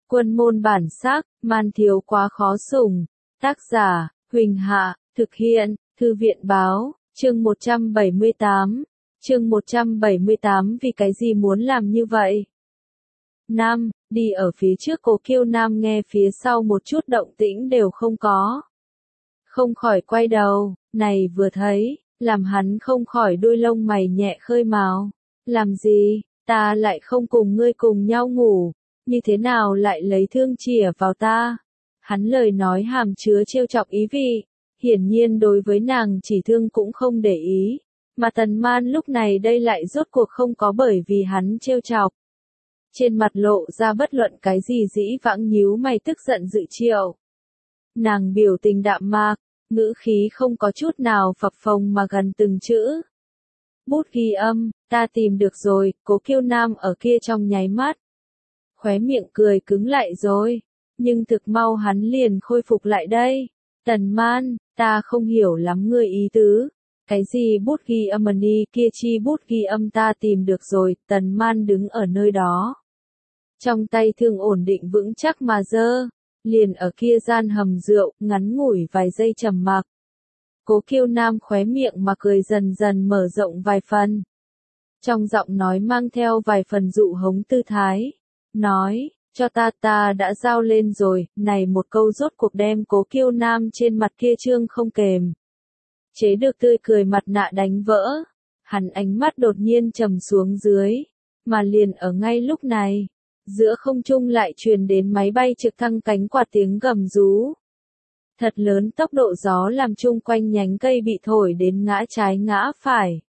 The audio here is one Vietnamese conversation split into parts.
Quân môn bản sắc, man thiếu quá khó sủng. Tác giả, Huỳnh Hạ, thực hiện, Thư viện báo, chương 178. Chương 178 vì cái gì muốn làm như vậy? Nam, đi ở phía trước Cố Kiêu Nam nghe phía sau một chút động tĩnh đều không có. Không khỏi quay đầu, này vừa thấy, làm hắn không khỏi đôi lông mày nhẹ khơi mào. Làm gì, ta lại không cùng ngươi cùng nhau ngủ, như thế nào lại lấy thương chĩa vào ta? Hắn lời nói hàm chứa trêu chọc ý vị, hiển nhiên đối với nàng chỉ thương cũng không để ý, mà Tần Man lúc này đây lại rốt cuộc không có bởi vì hắn trêu chọc. Trên mặt lộ ra bất luận cái gì dĩ vãng nhíu mày tức giận dự triệu. Nàng biểu tình đạm mạc, ngữ khí không có chút nào phập phồng mà gần từng chữ. Bút ghi âm, ta tìm được rồi, Cố Kiêu Nam ở kia trong nháy mắt. Khóe miệng cười cứng lại rồi, nhưng thực mau hắn liền khôi phục lại đây. Tần Man, ta không hiểu lắm ngươi ý tứ. Cái gì bút ghi âm đi kia chi bút ghi âm ta tìm được rồi, Tần Man đứng ở nơi đó. Trong tay thương ổn định vững chắc mà giơ, liền ở kia gian hầm rượu, ngắn ngủi vài giây trầm mặc. Cố Kiêu Nam khóe miệng mà cười dần dần mở rộng vài phần. Trong giọng nói mang theo vài phần dụ hống tư thái. Nói, cho ta đã giao lên rồi, này một câu rốt cuộc đem Cố Kiêu Nam trên mặt kia trương không kềm chế được tươi cười mặt nạ đánh vỡ. Hắn ánh mắt đột nhiên trầm xuống dưới, mà liền ở ngay lúc này, giữa không trung lại truyền đến máy bay trực thăng cánh quạt tiếng gầm rú. Thật lớn tốc độ gió làm chung quanh nhánh cây bị thổi đến ngã trái ngã phải.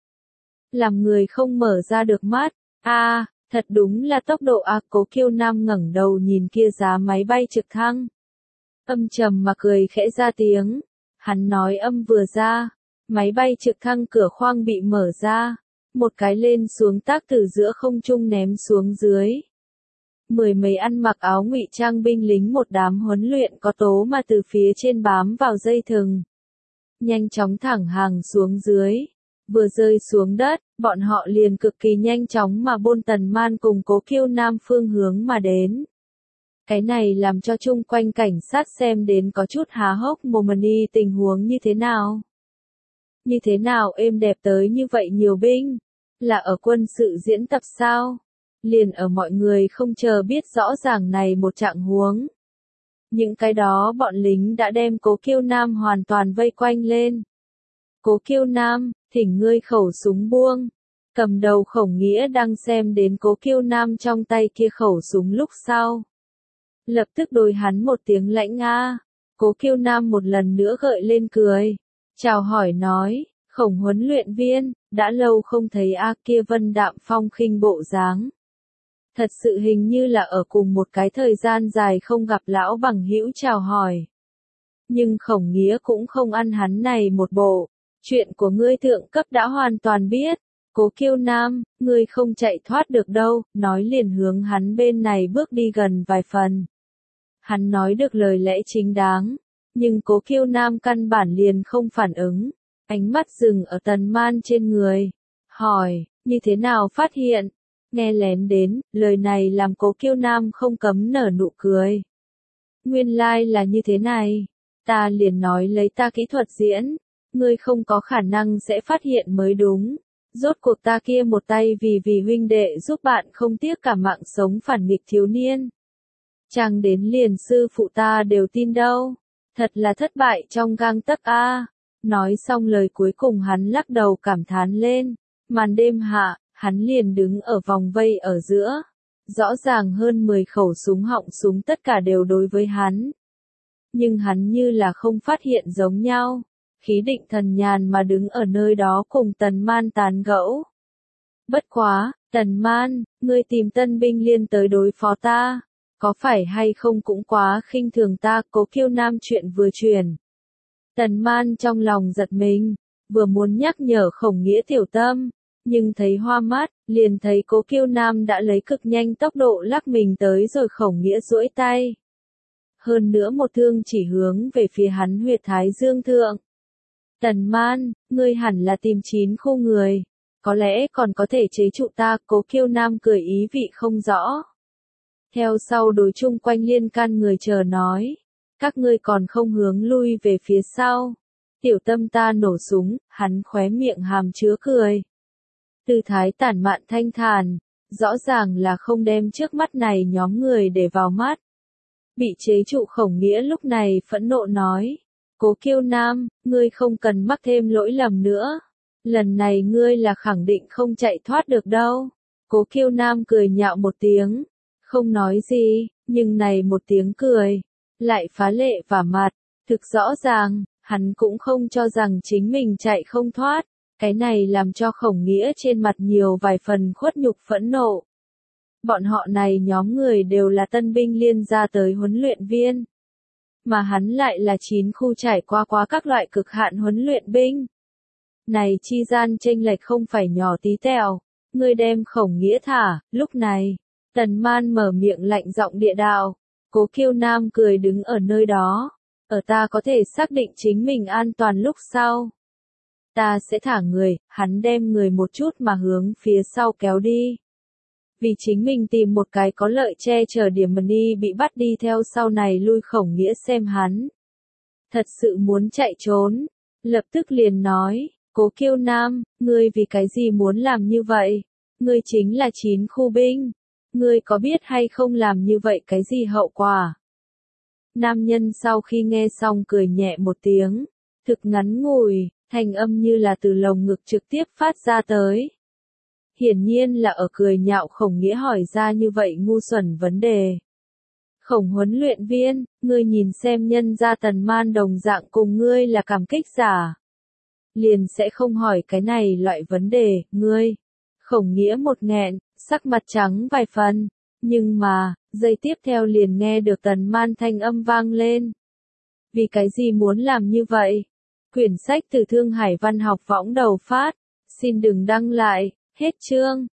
Làm người không mở ra được mắt. Thật đúng là tốc độ Cố Kiêu Nam ngẩng đầu nhìn kia giá máy bay trực thăng. Âm trầm mà cười khẽ ra tiếng. Hắn nói âm vừa ra, máy bay trực thăng cửa khoang bị mở ra, một cái lên xuống tác từ giữa không trung ném xuống dưới. Mười mấy ăn mặc áo ngụy trang binh lính một đám huấn luyện có tố mà từ phía trên bám vào dây thừng. Nhanh chóng thẳng hàng xuống dưới. Vừa rơi xuống đất, bọn họ liền cực kỳ nhanh chóng mà bôn Tần Man cùng Cố Kiêu Nam phương hướng mà đến. Cái này làm cho chung quanh cảnh sát xem đến có chút há hốc mồm đi tình huống như thế nào. Như thế nào êm đẹp tới như vậy nhiều binh? Là ở quân sự diễn tập sao? Liền ở mọi người không chờ biết rõ ràng này một trạng huống. Những cái đó bọn lính đã đem Cố Kiêu Nam hoàn toàn vây quanh lên. Cố Kiêu Nam, thỉnh ngươi khẩu súng buông. Cầm đầu Khổng Nghĩa đang xem đến Cố Kiêu Nam trong tay kia khẩu súng lúc sau. Lập tức đối hắn một tiếng lãnh Cố Kiêu Nam một lần nữa gợi lên cười. Chào hỏi nói, Khổng huấn luyện viên, đã lâu không thấy kia vân đạm phong khinh bộ dáng. Thật sự hình như là ở cùng một cái thời gian dài không gặp lão bằng hữu chào hỏi. Nhưng Khổng Nghĩa cũng không ăn hắn này một bộ. Chuyện của ngươi thượng cấp đã hoàn toàn biết. Cố Kiêu Nam, ngươi không chạy thoát được đâu, nói liền hướng hắn bên này bước đi gần vài phần. Hắn nói được lời lẽ chính đáng, nhưng Cố Kiêu Nam căn bản liền không phản ứng, ánh mắt dừng ở Tần Man trên người, hỏi, như thế nào phát hiện? Nghe lén đến, lời này làm Cố Kiêu Nam không cấm nở nụ cười. Nguyên lai là như thế này, ta liền nói lấy ta kỹ thuật diễn, ngươi không có khả năng sẽ phát hiện mới đúng. Rốt cuộc ta kia một tay vì huynh đệ giúp bạn không tiếc cả mạng sống phản nghịch thiếu niên. Chàng đến liền sư phụ ta đều tin đâu. Thật là thất bại trong gang tấc Nói xong lời cuối cùng hắn lắc đầu cảm thán lên. Màn đêm hạ, hắn liền đứng ở vòng vây ở giữa. Rõ ràng hơn 10 khẩu súng họng súng tất cả đều đối với hắn. Nhưng hắn như là không phát hiện giống nhau. Khí định thần nhàn mà đứng ở nơi đó cùng Tần Man tán gẫu. Bất quá, Tần Man, ngươi tìm tân binh liên tới đối phó ta. Có phải hay không cũng quá khinh thường ta? Cố Kiêu Nam chuyện vừa truyền. Tần Man trong lòng giật mình, vừa muốn nhắc nhở Khổng Nghĩa tiểu tâm, nhưng thấy hoa mắt, liền thấy Cố Kiêu Nam đã lấy cực nhanh tốc độ lắc mình tới rồi Khổng Nghĩa duỗi tay. Hơn nữa một thương chỉ hướng về phía hắn huyệt thái dương thượng. Tần Man, ngươi hẳn là tìm 9 khu người, có lẽ còn có thể chế trụ ta. Cố Kiêu Nam cười ý vị không rõ. Theo sau đối chung quanh liên can người chờ nói. Các ngươi còn không hướng lui về phía sau. Tiểu Tâm ta nổ súng, hắn khóe miệng hàm chứa cười. Tư thái tản mạn thanh thản, rõ ràng là không đem trước mắt này nhóm người để vào mắt. Bị chế trụ Khổng Nghĩa lúc này phẫn nộ nói. Cố Kiêu Nam, ngươi không cần mắc thêm lỗi lầm nữa. Lần này ngươi là khẳng định không chạy thoát được đâu. Cố Kiêu Nam cười nhạo một tiếng. Không nói gì, nhưng này một tiếng cười. Lại phá lệ vả mặt. Thực rõ ràng, hắn cũng không cho rằng chính mình chạy không thoát. Cái này làm cho Khổng Nghĩa trên mặt nhiều vài phần khuất nhục phẫn nộ. Bọn họ này nhóm người đều là tân binh liên ra tới huấn luyện viên. Mà hắn lại là 9 khu trải qua các loại cực hạn huấn luyện binh. Này chi gian chênh lệch không phải nhỏ tí tẹo. Ngươi đem Khổng Nghĩa thả, lúc này. Tần Man mở miệng lạnh giọng địa đạo. Cố Kiêu Nam cười đứng ở nơi đó. Ở ta có thể xác định chính mình an toàn lúc sau. Ta sẽ thả người, hắn đem người một chút mà hướng phía sau kéo đi. Vì chính mình tìm một cái có lợi che chở điểm mani bị bắt đi theo sau này lui Khổng Nghĩa xem hắn. Thật sự muốn chạy trốn. Lập tức liền nói, Cố Kiêu Nam, ngươi vì cái gì muốn làm như vậy? Ngươi chính là 9 khu binh. Ngươi có biết hay không làm như vậy cái gì hậu quả? Nam nhân sau khi nghe xong cười nhẹ một tiếng. Thực ngắn ngủi, thanh âm như là từ lồng ngực trực tiếp phát ra tới. Hiển nhiên là ở cười nhạo Khổng Nghĩa hỏi ra như vậy ngu xuẩn vấn đề. Khổng huấn luyện viên, ngươi nhìn xem nhân gia Tần Man đồng dạng cùng ngươi là cảm kích giả. Liền sẽ không hỏi cái này loại vấn đề, ngươi. Khổng Nghĩa một nghẹn, sắc mặt trắng vài phần. Nhưng mà, giây tiếp theo liền nghe được Tần Man thanh âm vang lên. Vì cái gì muốn làm như vậy? Quyển sách từ Thương Hải Văn học võng đầu phát. Xin đừng đăng lại, hết chương.